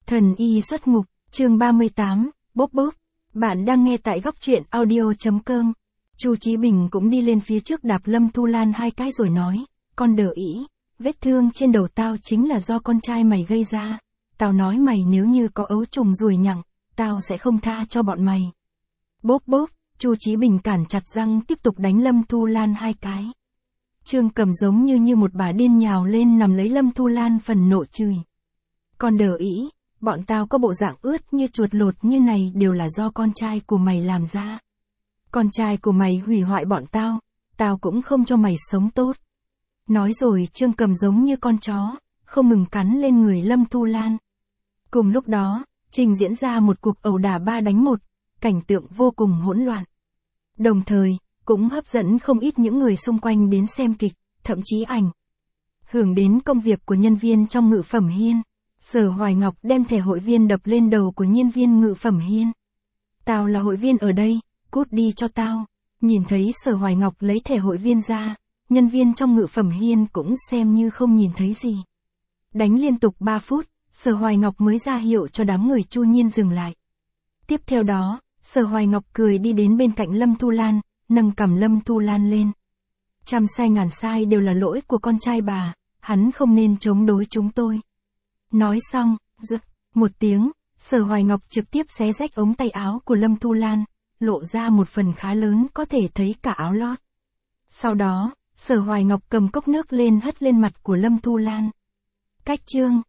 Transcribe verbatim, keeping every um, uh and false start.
Thần y xuất ngục, chương ba mươi tám, bốp bốp. Bạn đang nghe tại góc truyện audio chấm com. Chu Chí Bình cũng đi lên phía trước đạp Lâm Thu Lan hai cái rồi nói, con đờ ĩ, vết thương trên đầu tao chính là do con trai mày gây ra. Tao nói mày nếu như có ấu trùng ruồi nhặng, tao sẽ không tha cho bọn mày. Bốp bốp, Chu Chí Bình cản chặt răng tiếp tục đánh Lâm Thu Lan hai cái. Trương Cầm giống như như một bà điên nhào lên nằm lấy Lâm Thu Lan phần nộ chửi. Con đờ ĩ, bọn tao có bộ dạng ướt như chuột lột như này đều là do con trai của mày làm ra. Con trai của mày hủy hoại bọn tao, tao cũng không cho mày sống tốt. Nói rồi Trương Cầm giống như con chó, không ngừng cắn lên người Lâm Thu Lan. Cùng lúc đó, trình diễn ra một cuộc ẩu đả ba đánh một, cảnh tượng vô cùng hỗn loạn. Đồng thời, cũng hấp dẫn không ít những người xung quanh đến xem kịch, thậm chí ảnh hưởng đến công việc của nhân viên trong Ngự Phẩm Hiên. Sở Hoài Ngọc đem thẻ hội viên đập lên đầu của nhân viên Ngự Phẩm Hiên. Tao là hội viên ở đây, cút đi cho tao. Nhìn thấy Sở Hoài Ngọc lấy thẻ hội viên ra, nhân viên trong Ngự Phẩm Hiên cũng xem như không nhìn thấy gì. Đánh liên tục ba phút, Sở Hoài Ngọc mới ra hiệu cho đám người Chu Nhiên dừng lại. Tiếp theo đó, Sở Hoài Ngọc cười đi đến bên cạnh Lâm Thu Lan, nâng cằm Lâm Thu Lan lên. Trăm sai ngàn sai đều là lỗi của con trai bà, hắn không nên chống đối chúng tôi. Nói xong, rực, một tiếng, Sở Hoài Ngọc trực tiếp xé rách ống tay áo của Lâm Thu Lan, lộ ra một phần khá lớn có thể thấy cả áo lót. Sau đó, Sở Hoài Ngọc cầm cốc nước lên hất lên mặt của Lâm Thu Lan. Cách chương